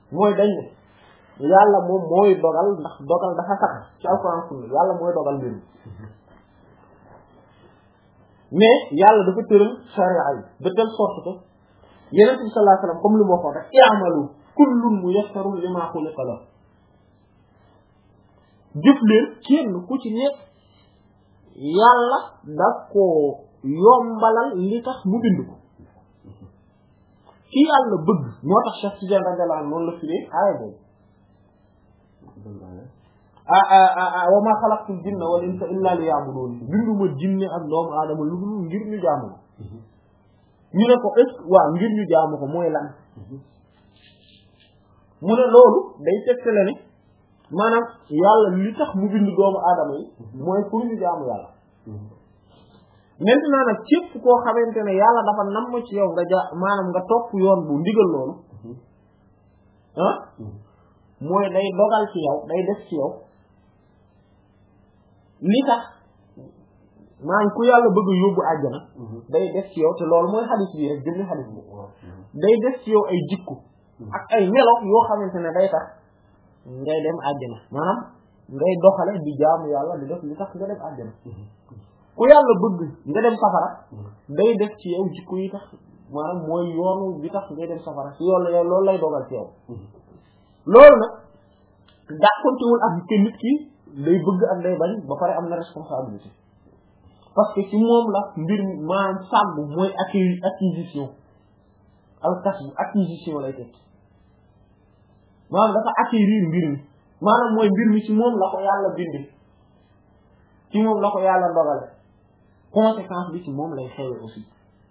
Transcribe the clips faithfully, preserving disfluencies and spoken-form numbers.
mooy dañ ne yàlla moom mooy dogal ndax dogal dafa sax ci alxuraan sunna yàlla mooy dogal mbir mi mais yàlla dafa tëral charia yi de telle sorte que Yonent bi sallallahu alayhi wasallam comme li mu waxoon rek i'malu kullun muyassarun lima xuliqa lahu jëf leen kenn ku ci nekk yàlla daf koo yombalal li tax mu bind ko ki yàlla bëgg moo tax Cheikh Tidiane radiyallahu anhu noonu la firee aaya boobu ah ah ah wa ma xalaqtul jinna wal insa illa liya'budun binduma jinne ak doomu aadama lu dul ngir ñu jaamu ko ñu ne ko est waaw ngir ñu jaamu ko mooy lan mu ne loolu day tegtale ne maanaam yàlla li tax mu bind doomu aadama yi mooy pour ñu jaamu yàlla maintenant nag képp koo xamante ne yàlla dafa namm ci yow nga ja maanaam nga topp yoon bu ndigal loolu ah mooy day dogal ci yow day def ci yow li tax maanaam ku yàlla bëgg yóbbu àjjana day def ci yow te loolu mooy xadis bi rek jëmmi xadis bi day def ci yow ay jikko ak ay melo yoo xamante ne day tax ngay dem àjjana maanaam ngay doxale di jaamu yàlla di def li tax nga dem àjjana ku yàlla bëgg nga dem safara day def ci yow jikko yi tax maanaam mooy yoonu bi tax ngay dem safara ci yoon la loolu lay dogal ci yow loolu nag dàqontewul ak ke nit ki day bëgg ak day bañ ba pare am na responsabilité parce que ci moom la mbir maanaam sàmm mooy acquis acquisition al kasb acquisition lay teg maanaam dafa acquérir mbir mi maanaam mooy mbir mi ci moom la ko yàlla bindi ci moom la ko yàlla dogale conséquence bi ci moom lay xewee aussi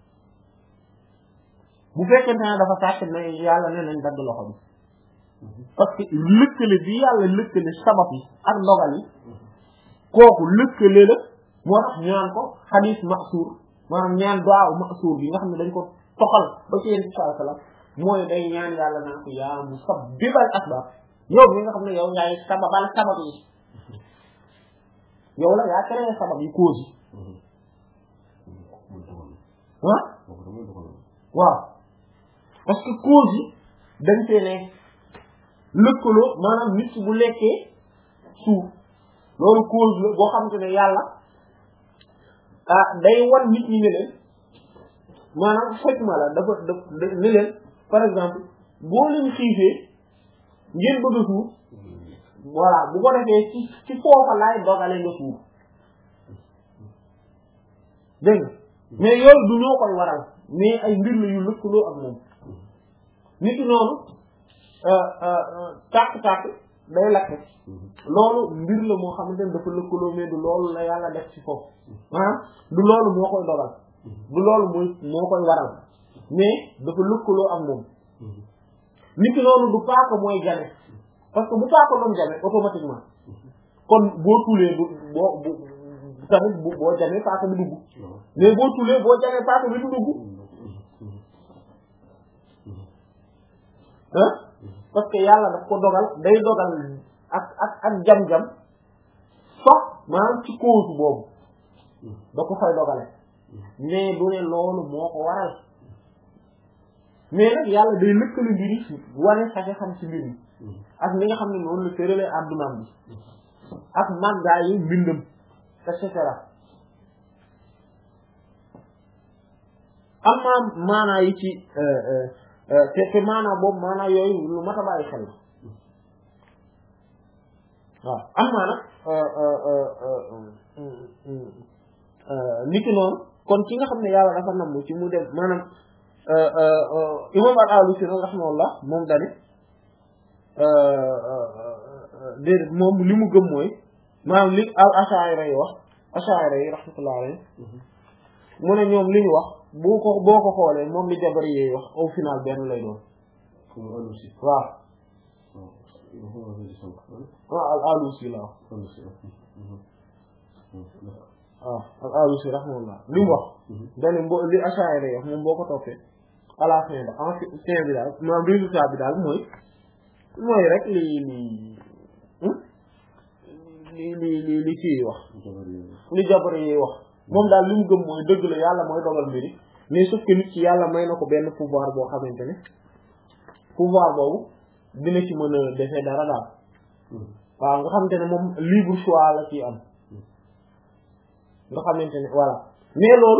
bu fekkente ne dafa sàcc ne yàlla ne nañ dagg loxo bi parce que lëkkale bi yàlla lëkkale sabab yi ak ndogal yi kooku lëkkale la moo tax ñu naan ko xadiis masuur maanaam ñaan duwaa masuur bi nga xam ne dañ ko toxal ba ci yéen sallallahu alayhi wasallam mooy day ñaan yàlla naan ko yaa musabbibal asbaab yow mi nga xam ne yow yaay sababal sabab yi yow la yaa créé sabab yi cause yi ah waaw parce que cause yi dañ fee ne lëkkaloo maanaam nit bu lekkee suuf loolu cause la boo xamante ne yàlla ah day wan nit ñi ne leen maanaam xikma la dafa daf ne leen par exemple boo leen xiifee ngeen bëgg a suuf voilà bu ko defee ci ci foofa laay dogale nga suuf dégg nga mais yooyu du ñoo koy waral mais ay mbir la yu lëkkaloo ak moom nit ki noonu tàkk-tàkk day lakk loolu mbir la moo xamante ne dafa lëkkaloo mais du loolu la yàlla def ci foofu maanaam du loolu moo koy dogal du loolu mooy moo koy waral mais dafa lëkkaloo ak moom nit ki noonu du paaka mooy jane parce que bu paaka doon jane automatiquement kon boo tuulee bu boo bu tamit bu boo janee paaka bi dugg mais boo tuulee boo janee paaka bi du dugg ah parce que yàlla daf ko dogal day dogal ak ak ak jam-jam sax maanaam ci cause boobu da ko fay dogale mais du ne loolu moo ko waral mais nag yàlla day lëkkale mbir yi wane saxe xam ci mbir mi ak li nga xam ne noonu la tëralee addunaam bi ak màggaay yi mbindam et cetera am naa maanaa yi ci te te maanaa boobu maanaa yooyu lu mat a bàyyi xel la waaw am naa nag niki noonu kon ki nga xam ne yàlla dafa namm ci mu dem maanaam imam al-Alusi rahimahullah moom dane déedéet moom li mu gëm mooy maanaam li al ash'ari yi wax ash'ari yi rahmatullah alayhi mu ne ñoom li ñu wax boo ko boo ko xoolee moom li jabari yi wax au final benn lay doon waaw waaw al-Alusi la wax waaw al-Alusi rahmatullah li mu wax dane mbo li ash'ari yi wax moom boo ko toppee à la fin ba en fin bi daal maanaam résultat bi daal mooy mooy rek li li li li li li kii wax li jabari yi wax moom daal li mu gëm mooy dëgg la yàlla mooy dogal mbiri mais sauf que nit ci yàlla may na ko benn pouvoir boo xamante ne pouvoir boobu dina ci mën a defee dara daal waaw nga xamante ne moom libre choix la ci am nga xamante ne voilà mais loolu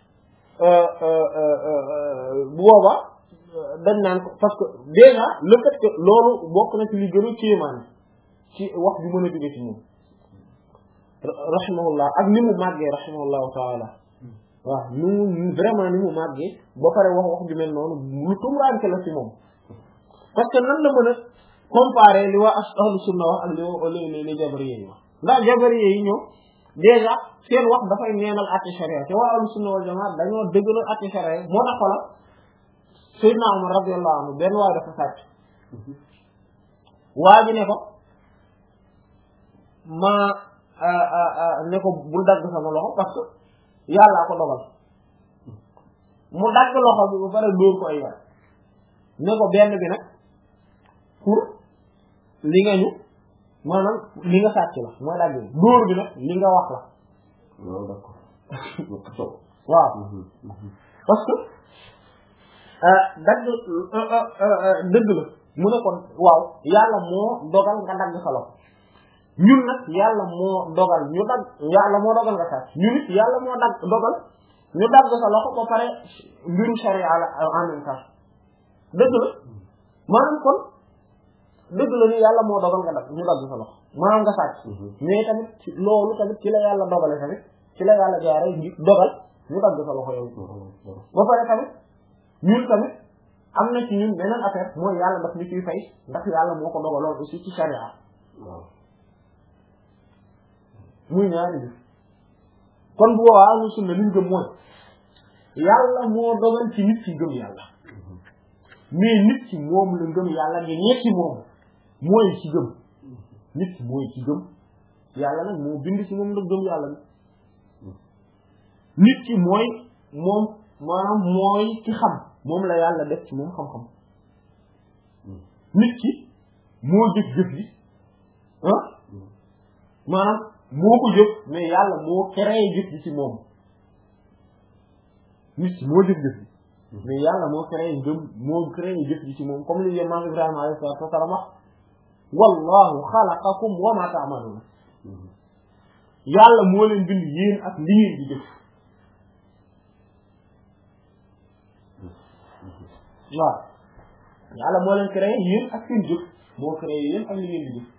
bu boobaa dañ naan ko parce que déjà le fait que loolu bokk na ci li gën a kéemaan ci wax bi mën a jóge ci moom rahimahullah ak ni mu màggee rahimahullahu taala waaw ni mu vraiment ni mu màggee ba pare wax wax ju mel noonu lu tumuraanke la ci moom parce que nan la mën a comparer li waa ahlu sunna wax ak li wa li li jabariyé yi wax ndax jabariyé yi ñoom déjà seen wax dafay neenal àtte sharia te waa ahlu sunna wal jamaa dañoo dëggalal àtte sharia moo tax xoolal Seydina Umar radiyallahu anhu benn waay dafa sàcc waa ji ne ko ma ne ko bul dagg sama loxo parce que yàllaa ko dogal mu dagg loxo bi ba pare dóor ko ay yar ne ko benn bi nag pour li nga ñu maanaam li nga sàcc la mooy dagg bi dóor bi nag li nga wax la waaw d'accord waaw parce que dagg dëgg la mu ne kon waaw yàlla moo dogal nga dagg sa loxo ñun nag yàlla moo dogal ñu dagg yàlla moo dogal nga sàcc ñun it yàlla moo dagg dogal ñu dagg sa loxo ba pare mbiru sharia la en même temps dëgg la maanaam kon dëgg la ni yàlla moo dogal nga dagg ñu dagg sa loxo maanaam nga sàcc mais tamit loolu tamit ci la yàlla dogale tamit ci la yàlla jaare ngi dogal ñu dagg sa loxo yow ba pare tamit ñun tamit am na ci ñun beneen affaire mooy yàlla daf ñu ciy fay ndax yàlla moo ko dogaloon aussi ci sharia muy ñaari bi kon bu boobaa ñu sunna liñ gëm mooy yàlla moo dogal ci nit ci gëm yàlla mais nit ci moom la gëm yàlla ne ñetti moom mooy ci gëm nit ci mooy ci gëm yàlla nag moo bind ci moom la gëm yàlla bi nit ci mooy moom maanaam mooy ci xam moom la yàlla def ci moom xam-xam nit ci moo jëf jëf yi ah maanaam moo ko jëf mais yàlla moo créé jëf ji ci moom nit ci moo jëf jëf ji mais yàlla moo créé ngëm moo créé jëf ji ci moom comme li yéen maam Ibrahima alayhi salaatu wa salaam wax wallahu xalaqakum wa ma ta'maluna yàlla moo leen bind yéen ak li ngeen di jëf waaw yàlla moo leen créé yéen ak seen jëf moo créé yéen ak li ngeen di jëf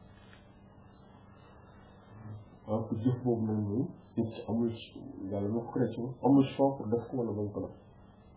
waaw ku jëf boobu nag moom nit ci amul yàlla moo ko créé ci moom amul choix pour def ko wala bañ ko def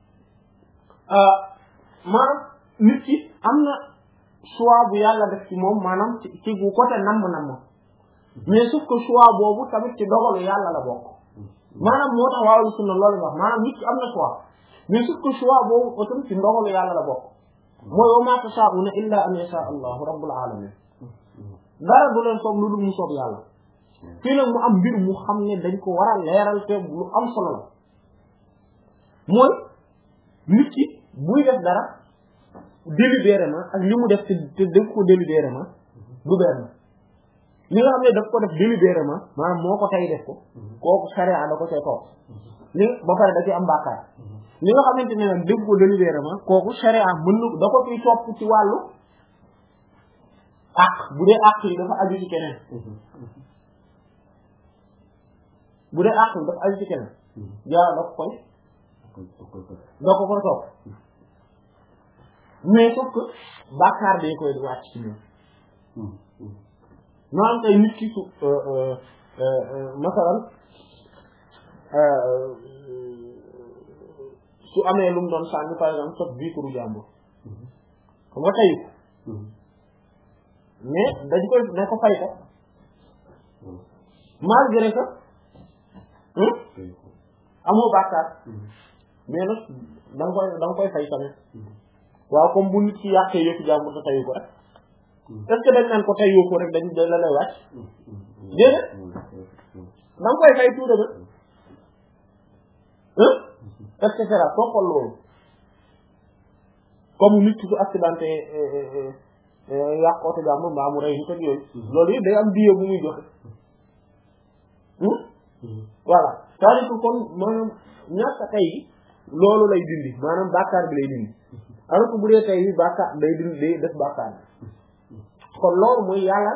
maanaam nit ki am na choix bu yàlla def ci moom maanaam ci ci bu côté namm-namm mais sauf que choix boobu tamit ci dogalu yàlla la bokk maanaam moo tax waaw sunna loolu wax maanaam nit ki am na choix mais sauf que choix boobu autam ci ndogalu yàlla la bokk mooy wa ma tashaa'una illa an yasha allahu rabbul alamin dara du leen soob lu dul mu soob yàlla fii nag mu am mbir mu xam ne dañ ko war a leeral te lu am solo la mooy nit ki buy def dara délibérément ak li mu def te te def ko délibérément du benn li nga xam ne daf ko def délibérément maanaam moo ko tey def ko kooku sharia da ko see toog li ba pare da ci am bàkkaar li nga xamante ne nag def ko délibérément kooku sharia mën na da ko ciy topp ci wàllu àq bu dee àq yi dafa aju ci keneen bu dee àq yi dafa aju ci keneen jaa da ko koy da ko koy topp mais sauf que bàkkaar day koy wàcc ci ñoom maanaam tey nit ki su masalan su amee lu mu doon sànni par exemple sot bii kuru jàmbur xam nga tayu ko mais dañ koy ne ko fay ko malgré que amoo bàkkaar mais nag da nga koy da nga koy fay tamit waaw comme bu nit ki yàqee yëpp jàmbur te tayu ko rek est-ce que dañ naan ko tayoo ko rek dañ da la lay wàcc déedéet da nga koy fay tout de même et cetera toppal loolu comme nit ki su accidenté yàq oto jàmbur mbaa mu rey nit ak yooyu loolu yëpp day am biye bu muy joxe voilà c'est-à-dire que kon maanaam ñàkk a tey loolu lay dindi maanaam bàkkaar bi lay dindi alors que bu dee tey bi bàkkaar day di day def bàkkaar kon loolu mooy yàlla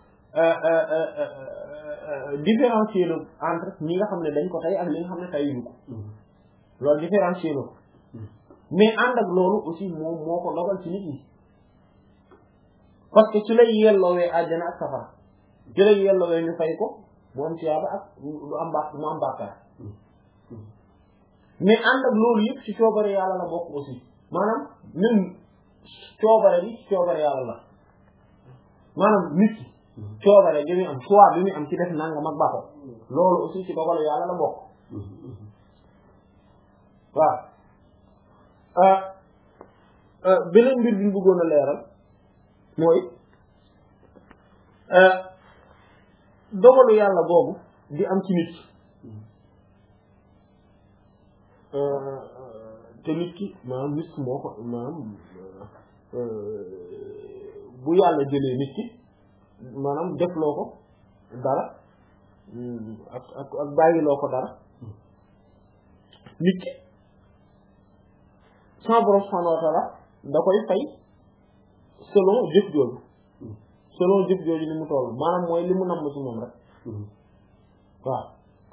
différencier la entre ñi nga xam ne dañ ko tey ak li nga xam ne teyuñu ko loolu différencier la ko mais ànd ak loolu aussi moom moo ko dogal ci nit ñi parce que ci lay yelloowee àjjana ak safara ci lay yelloowee ñu fay ko mu am tiyaaba ak lu am baax mu am bàkkaar mais ànd ak loolu yëpp ci coobare yàlla la bokk aussi maanaam même coobare bi ci coobare yàlla la maanaam nit ki coobare bi muy am choix bi muy am ci def nangam ak baaxo loolu aussi ci dogal yàlla la bokk waaw beneen mbir bi ñu bëggoon a leeral mooy dogalu yàlla boobu di am ci nit te nit ki maanaam nit ki moo ko maanaam bu yàlla jëlee nit ki maanaam defloo ko dara ak ak ak bàyyiloo ko dara nit ki sama borom subhanahu wa ta'ala da koy fay selon jëf jooju selon jëf jooju li mu toll maanaam mooy li mu namm ci moom rek waaw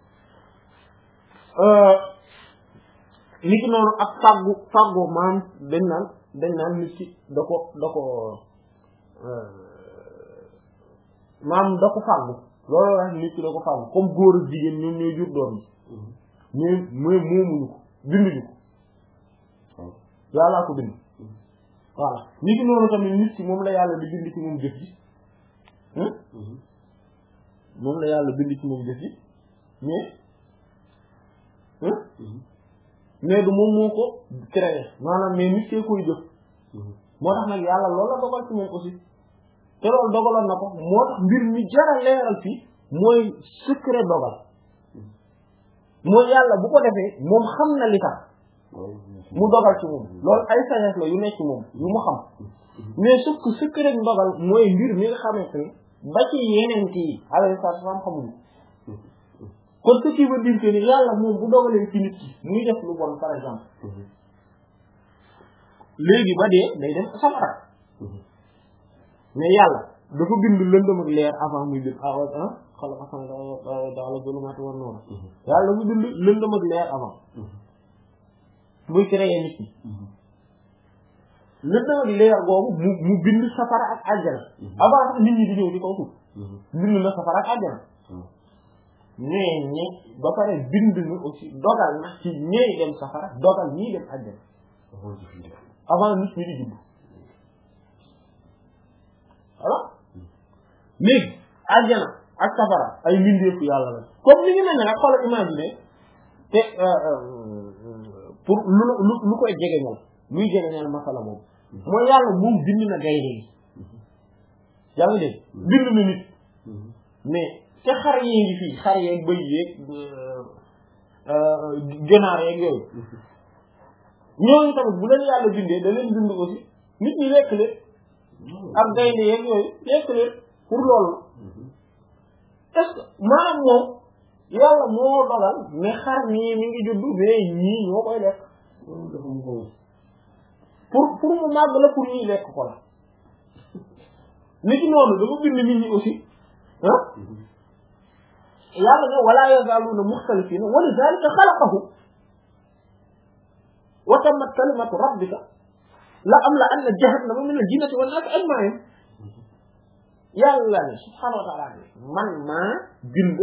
nit ki noonu ak fàggu fàggu maanaam dañ naan dañ naan nit ki da ko da ko maanaam da ko fàggu loolu la nit ki da ko fàggu comme góor ak jigéen ñoom ñooy jur doom yi mais mooy moomuñu ko binduñu ko yàllaa ko bind voilà nit ki noonu tamit nit ki moom la yàlla di bind ci moom jëf ji moom la yàlla bind ci moom jëf ji mais mais du moom moo ko créé maanaam mais nit kee koy jëf moo tax nag yàlla loolu la dogal ci moom aussi te loolu dogaloon na ko moo tax mbir mi jara leeral fii mooy secret dogal mooy yàlla bu ko defee moom xam na li tax mu dogal ci moom loolu ay sagesse la yu nekk ci moom yu mu xam mais sauf que secret dogal mooy mbir mi nga xamante ne ba ci yeneen kii alayhi salaam xamuñu kon ce qui veut dire que ni yàlla moom bu dogalee ci nit ki muy def lu bon par exemple léegi ba dee day dem safara mais yàlla dafa bind lëndëm ak leer avant muy bind ah ah xala xasan daala zulumaati wan nuur yàlla dafa bind lëndëm ak leer avant muy créé nit ñi lëndëm ak leer boobu mu mu bind safara ak àjjana avant sax nit ñi di ñëw di kaw suuf bind na safara ak àjjana mais ñe ba pare bind na aussi dogal na ci ñey dem safara dogal ñii dem àjjana avant nit ñi di judd voilà léegi àjjana ak safara ay mbindeefu yàlla la comme li ngi mel ne nag xoolal imaginer te pour lu lu lu koy jegeñal luy jegeñal masala boobu mooy yàlla moom bind na gaynde yi yaa ngi dégg bind na nit mais te xar yee ngi fii xar yeeg bëy yeeg ganaar yeeg yooyu ñooñu tamit bu leen yàlla bindee da leen bind aussi nit ñi lekk leen ak gaynde yeeg yooyu lekk leen pour loolu est-ce que maanaam moom yàlla moo dogal mais xar ñii mi ngi juddu mais ñii ñoo koy lekk pour pour mu màgg la pour ñuy lekk ko la nit ki noonu dafa bind nit ñi aussi ah yàlla ne wala yazaaluuna muxtalifiina wa lizaalika xalaqahum wa tammat kalimatu rabbika la amla'anna jahannama mina al-jinnati wan-naasi ajma'iin yàlla ne subhaanahu wa ta'aala man maa bind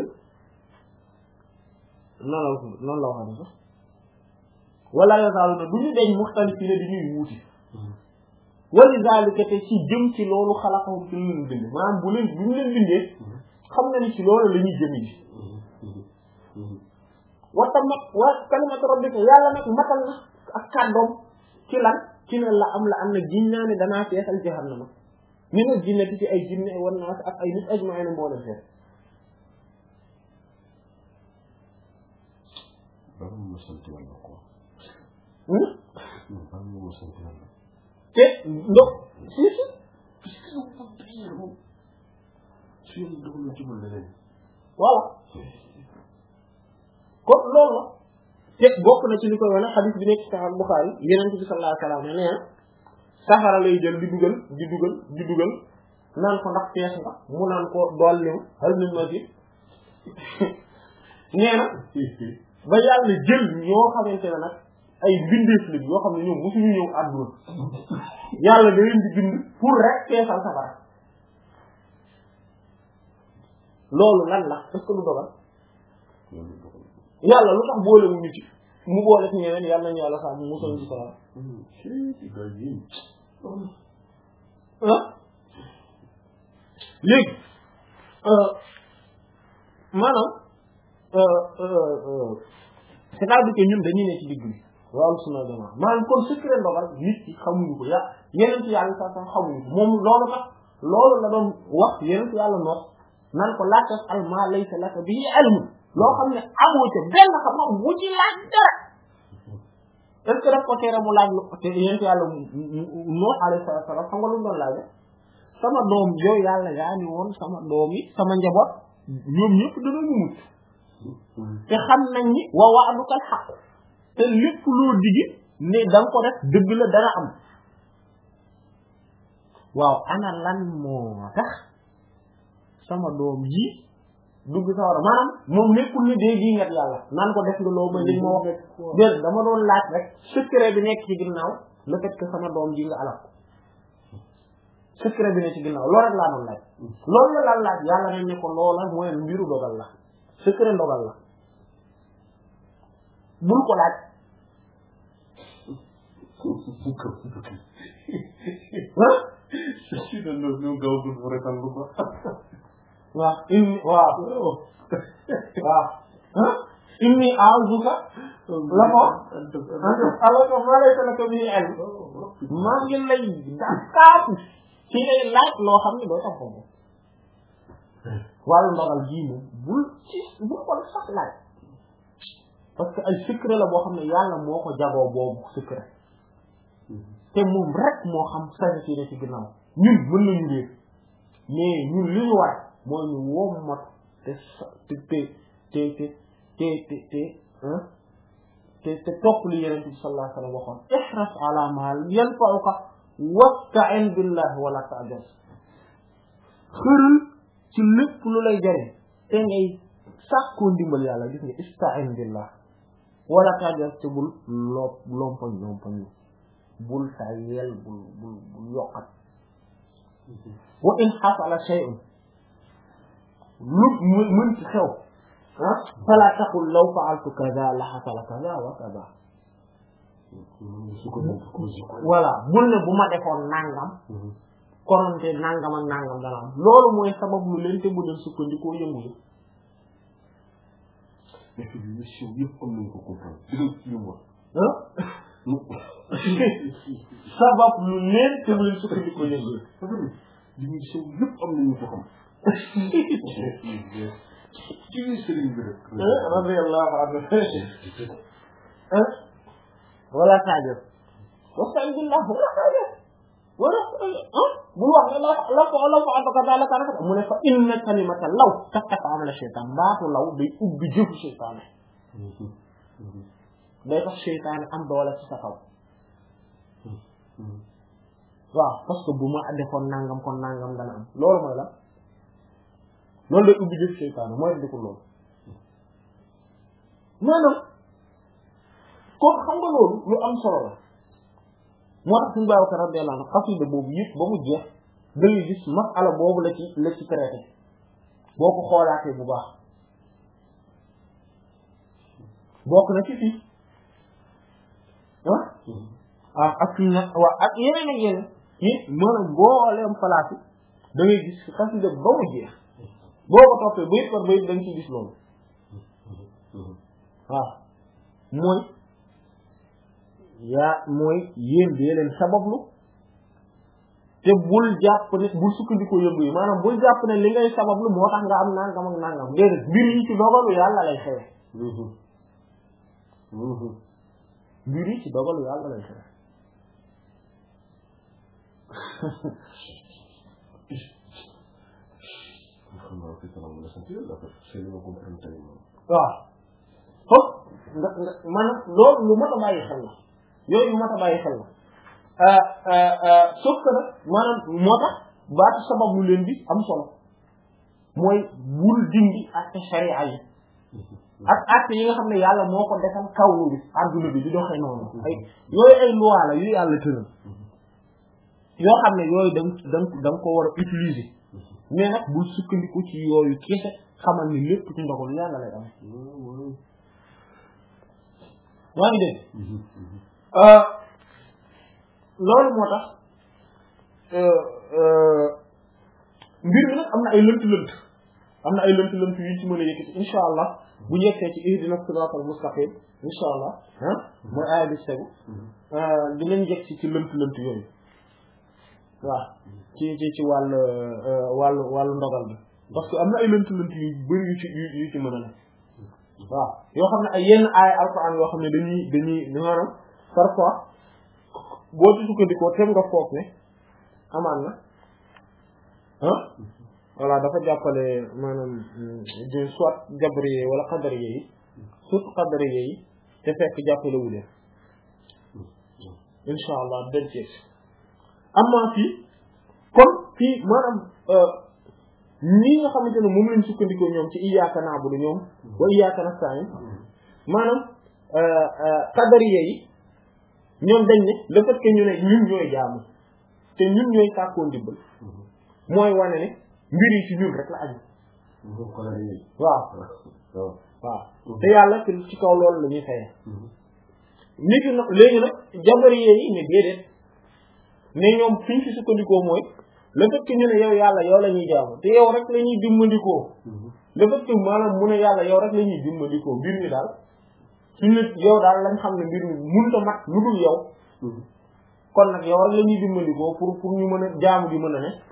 noonu la noonu la waxee sax wala yazaaluuna du ñu deñ muxtalifiina di ñuy wuuti wa lizaalika te ci jëm ci loolu xalaqahum ci lu leen bind maanaam bu leen bu ñu leen bindee xam na ni ci loolu la ñuy jëmi ji wa tammat wa kalimatu rabbika yàlla nag matal na ak kàddoom ci lan ci ne la am la am na giñ naa ne danaa feesal jahannama mi na jinnati ci ay jinne wan naa ak ay nit ajma'in mboolem fees te ndo si si voilà kon loolu la te bokk na ci li koy wane xadis bi nekk ci Sahih Bukhari Yonent bi sallallahu alayhi wa sallam nee na safara lay jël di dugal di dugal di dugal naan ko ndax fees nga mu naan ko dolli hal min mazid nee na ba yàlla jël ñoo xamante ne nag ay bindeef la yoo xam ne ñoom mosuñu ñëw àdduna yàlla da leen di bind pour rek feesal safara loolu lan la est-ce que lu dogal yàlla lu tax boole wu ñu ci mu boole ci ñeneen yàlla nañu yàlla sax mu musal ci safara ah léegi maanaam c'est-à-dire que ñun dañuy ne ci digg bi waaw sunna jamaa maanaam kon secret ndogal nit ci xamuñu ko ya yeneen ci yàlla sax sax xamuñu ko moom loolu tax loolu la doon wax yeneen ci yàlla noot naan ko laa tas'al maa laysa laka bihi ilm loo xam ne amoo ca benn xam-xam bu ci laaj dara est-ce que daf ko tere mu laaj lu te yeneen ci yàlla Nuux alayhi salaam xam nga lu mu doon laaj sama doom yow yàlla yaa ni woon sama doom yi sama njaboot ñoom ñëpp danañu mucc te xam nañ ni wa wa'duka al-haqq te lépp loo digi ne da nga ko def dëgg la dana am waaw ana lan moo tax sama doom ji dugg sawara maanaam moom nekkul ni day gi ngat yàlla naan ko def nga loo ba li ma wax dé dama doon laaj rek secret bi nekk ci ginnaaw le fait que sama doom ji nga alal secret bi nekk ci ginnaaw loolu rek laa doon laaj loolu la lan laaj yàlla nañ ne ko loola mooy mbiru dogal la secret ndogal la bul ko laaj waaw inni waaw waaw inni a'uzuka la ko alaka ma laysa laka bihi ilm maa ngi lay dakaatu ci ngay laaj loo xam ne doo tax ko moom wàllu ndogal jii moom bul ci bul ko sax laaj parce que ay secret la boo xam ne yàlla moo ko jagoo boobu secret te moom rek moo xam sañ ci ne ci ginnaaw ñun mën nañu réer mais ñun li ñu war mooy ñu wommat te te te te te te te te te te topp li Yonent bi sallallahu alayhi wa sallam waxoon ihras ala ma yanfa'uka wasta'in billahi wala ta'jaz xëral ci lépp lu lay jariñ te ngay sàkkoo ndimbal yàlla gis nga ista'in billah wala ta'jaz te bul loo lompañ lompañ bul sa yel bul bul bul yokkat wa in hasala shay'un lu mën ci xew ah fala taqul law fa'altu kaza la hasala kaza wa kaza voilà bul ne bu ma defoon nangam kononte nangam ak nangam dana am loolu mooy sabab lu leen te bu dem sukkandikoo yëngu yi sabab lu leen te bu leen sukkandikoo yëngu yi li sew yëpp am nañu ko xam ci biir sëriñ bi rek radiyallahu anhu wala taajab wasta'in billah wala taajab wala bul wax ne la la ko la ko anta kaza la ka rek mu ne fa inna kalimata law taqata amala shaytan baatu law day ubbi jëfu shaytan day tax shaytan am doole ci sa kaw waaw parce que bu ma defoon nangam kon nangam dana am loolu mooy la loolu day ubbi jëf seytaane mooy di ko loolu maanaam kon xam nga loolu lu am solo la moo tax suñu Babacar radiyallahu anhu xasida boobu yëpp ba mu jeex da ngay gis masala boobu la ci la ci traité boo ko xoolaatee bu baax bokk na ci fii ah ah ak fii nag waaw ak yeneen ak yeneen yi maanaam booleem palaas yi da ngay gis xasida ba mu jeex boo ko toppee bayit par bayit da nga ci gis loolu waaw mooy yaa mooy yéen dee leen sabablu te bul jàpp ne bul sukkandikoo yëngu yi maanaam bul jàpp ne li ngay sabablu moo tax nga am nangam ak nangam déedéet mbir yi ci dogalu yàlla lay xewe mbir yi ci dogalu yàlla lay xewe waaw foofu nga nga maanaam loolu lu mat a bàyyi xel la yooyu lu mat a bàyyi xel la sauf que nag maanaam moo tax baatu sabab lu leen di am solo mooy bul dindi ak sharia yi ak acte yi nga xam ne yàlla moo ko defal kawlu bi adduna bi di doxee noonu ay yooyu ay loi la yu yàlla tëral yoo xam ne yooyu da nga da nga ko war a utiliser mais nag bul sukkandiku ci yooyu kese xamal ni lépp ci ndogalu yàlla lay am yaa ngi dégg loolu moo tax mbir mi nag am na ay lënt-lënt am na ay lënt-lënt yu ci mën a yëkkati insha allah bu ñu yegsee ci ihdina siratal mustaqim insha allah ah mooy aaya bi segu dinañ yegg ci ci lënt-lënt yooyu waaw ci ci ci wàll wàllu wàllu ndogal bi parce que am na ay lënt-lënt yu bëri yu ci yu ci mën a ne waaw yoo xam ne ay yenn aaya alquran yoo xam ne dañuy dañuy maanaam parfois boo ci sukkandikoo tem nga foog ne amaan na ah voilà dafa jàppale maanaam de soit jabriye wala qadariye yi surtout qadariye yi te fekk jàppale wu leen insha allah dañ ci amma fii kon fii maanaam ñi nga xamante ne moom lañ sukkandikoo ñoom ci iyyaka na'budu ñoom wa iyyaka nasta'in maanaam qadariye yi ñoom dañ ne le fait que ñu ne ñun ñooy jaamu te ñun ñooy sàkkoo ndimbal mooy wane ne mbir yi ci ñun rek la aju waaw waaw te yàlla ci ci kaw loolu la ñuy fayee nit ki nag léegi nag jabariyee yi ne déedéet ne ñoom fi ñu ci sukkandikoo mooy le fait que ñu ne yow yàlla yow la ñuy jaamu te yow rek la ñuy dimbandikoo le fait que maanaam mu ne yàlla yow rek la ñuy dimbandikoo mbir mi daal suñu ne yow daal lañ xam ne mbir mi mënut a mat lu dul yow kon nag yow rek la ñuy dimbandikoo pour pour ñu mën a jaamu gi mën a ne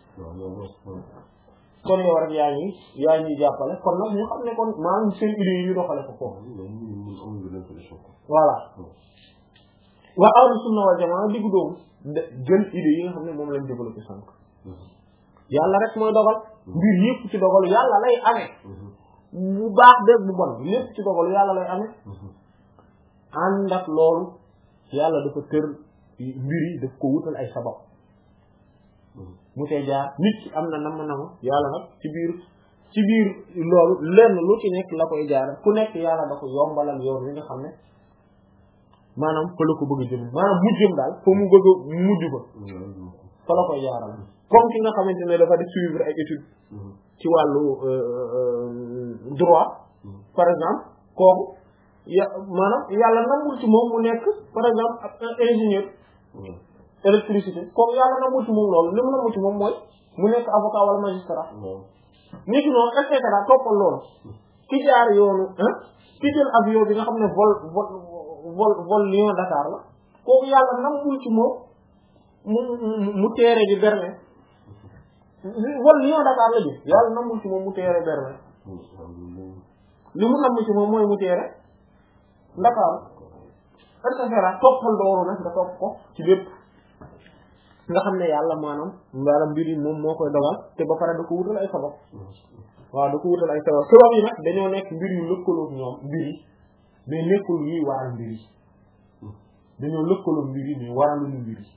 kon yow rek yaa ngi yaa ngi jàppale kon nag ñu xam ne kon maanaam seen idées yi ñu doxale ko foofu voilà waa ahlu sunna wal jamaa diggu doomu jël idées yi nga xam ne moom lañ développé sànq yàlla rek mooy dogal mbir yëpp ci dogalu yàlla lay amee bu baax de bu bon lépp ci dogalu yàlla lay amee ànd ak loolu yàlla dafa tër mbir yi daf ko wutal ay sabab mu tey jaar nit ci am na nam nam yàlla nag ci biir ci biir loolu lenn lu ci nekk la koy jaar ku nekk yàlla da ko yombalal yoon wi nga xam ne maanaam fa la ko bëgg a jëm maanaam mujjëm daal fa mu bëgg a mujj ba fa la koy jaaral comme ki nga xamante ne dafa di suivre ay études ci wàllu droit par exemple kooku ya maanaam yàlla namul ci moom mu nekk par exemple ab ingénieur électricité comme yàlla namul ci moom loolu li mu namul ci moom mooy mu nekk avocat wala magistrat nit noonu et cetera toppal loolu ki jaar yoonu ki jël avion bi nga xam ne vol vol vol vol Lyon Dakar la kooku yàlla namul ci moom mu mu teere di Berlin vol Lyon Dakar la ji yàlla namul ci moom mu teere Berlin li mu namm ci moom mooy mu teere Dakar et cetera toppal loolu nag nga topp ko ci lépp nga xam ne yàlla maanaam maanaam mbir yi moom moo koy dogal te ba pare da ko wutal ay sabab waaw da ko wutal ay sabab sabab yi nag dañoo nekk mbir yu lëkkaloo ñoom mbir yi mais nekkul yuy waral mbir yi dañoo lëkkaloo mbir yi mais waraluñu mbir yi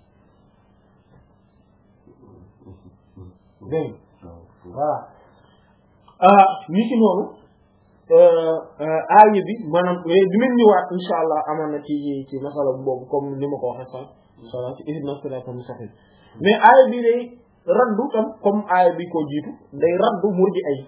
dégg voilà ni ci noonu aaya bi maanaam dinañ ñëwaat insha allah amaan na ci ci masala boobu comme ni ma ko waxee sax inshallah ci ihdina siratal mustaqim mais aaya bi day raddu tam comme aaya bi ko jiitu day raddu murji ay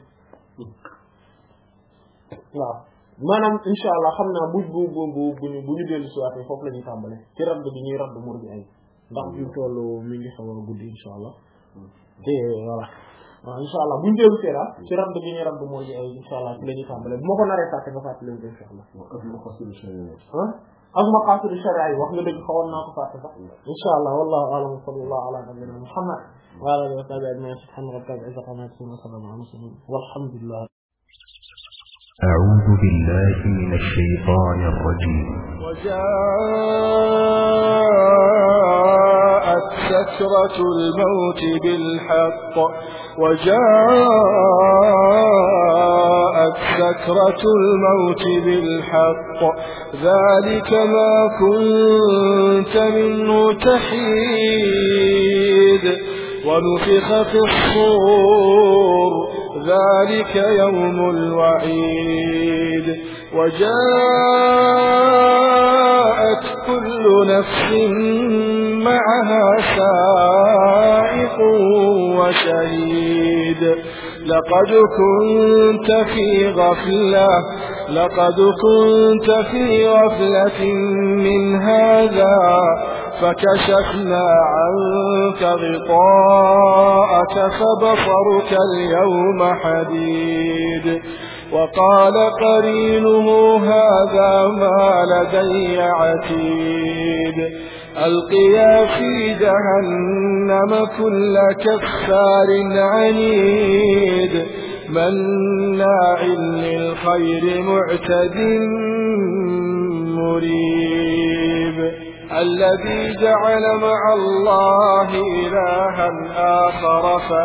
waaw maanaam insha allah xam naa bu bu bu bu buñu bu ñu dellu si waatee foofu la ñuy tàmbale ci raddu bi ñuy raddu murji ay ndax fi mu toll mi ngi xaw a guddi insha allah te voilà waaw insha allah buñu dellu see daal ci raddu bi ñuy raddu murji ay insha allah ci la ñuy tàmbale bu ma ko naree fàtte nga fàtte leen ko insha allah ak maqaasidu sharia yi wax nga dëgg xawoon naa ko fàtte sax insha allah wallahu a'lam wa sallallahu ala nabiyyina muhammad wa ala alihi wa sahbihi ajma'in subhana rabbika rabbil izzati amma yasifun wa salamun ala al-mursalin walhamdulillah. أعوذ بالله من الشيطان الرجيم. وجاء وجاءت سكرة الموت بالحق وجاءت سكرة الموت بالحق ذلك ما كنت منه تحيد ونفخ في الصور ذلك يوم الوعيد وجاءت كل نفس معها سائق وشهيد لقد كنت في غفلة لقد كنت في غفلة من هذا فكشفنا عنك غطاءك فبصرك اليوم حديد وقال قرينه هذا ما لدي عتيد ألقيا في جهنم كل كفار عنيد مناع للخير معتد مريب الذي جعل مع الله إلها آخر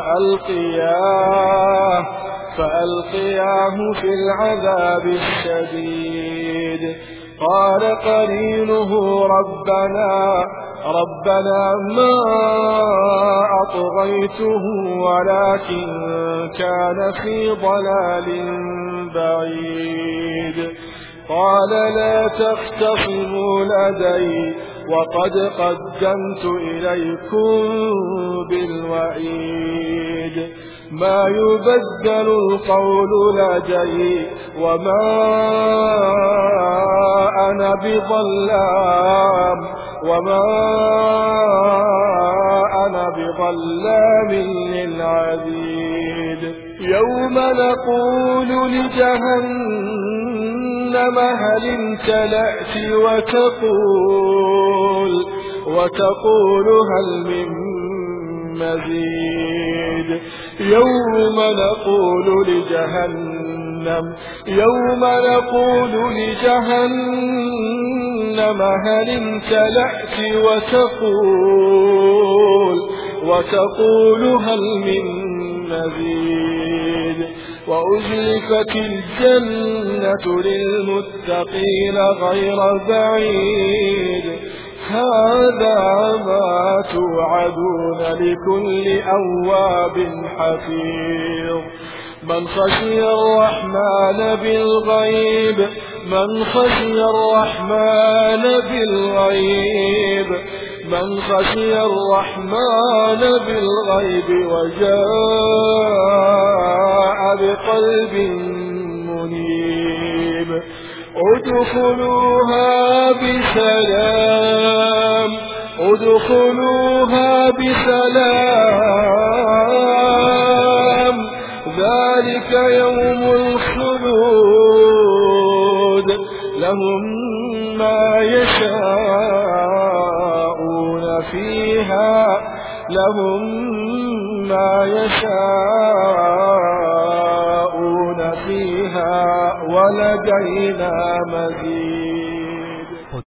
فألقياه فألقياه في العذاب الشديد قال قرينه ربنا ربنا ما أطغيته ولكن كان في ضلال بعيد قال لا تختصموا لدي وقد قدمت إليكم بالوعيد ما يبدل القول لدي وما أنا بظلام وما أنا بظلام للعبيد يوم نقول لجهنم هل امتلأت وتقول وتقول هل من مزيد يوم نقول لجهنم يوم نقول لجهنم هل امتلأت وتقول وتقول هل من مزيد وأزلفت الجنة للمتقين غير بعيد هذا ما توعدون لكل أواب حفيظ من خشي الرحمن بالغيب من خشي الرحمن بالغيب من خشي الرحمن بالغيب وجاء بقلب منيب ادخلوها بسلام ادخلوها بسلام ذلك يوم الخلود لهم ما يشاءون فيها لهم ما يشاءون فيها ولدينا مزيد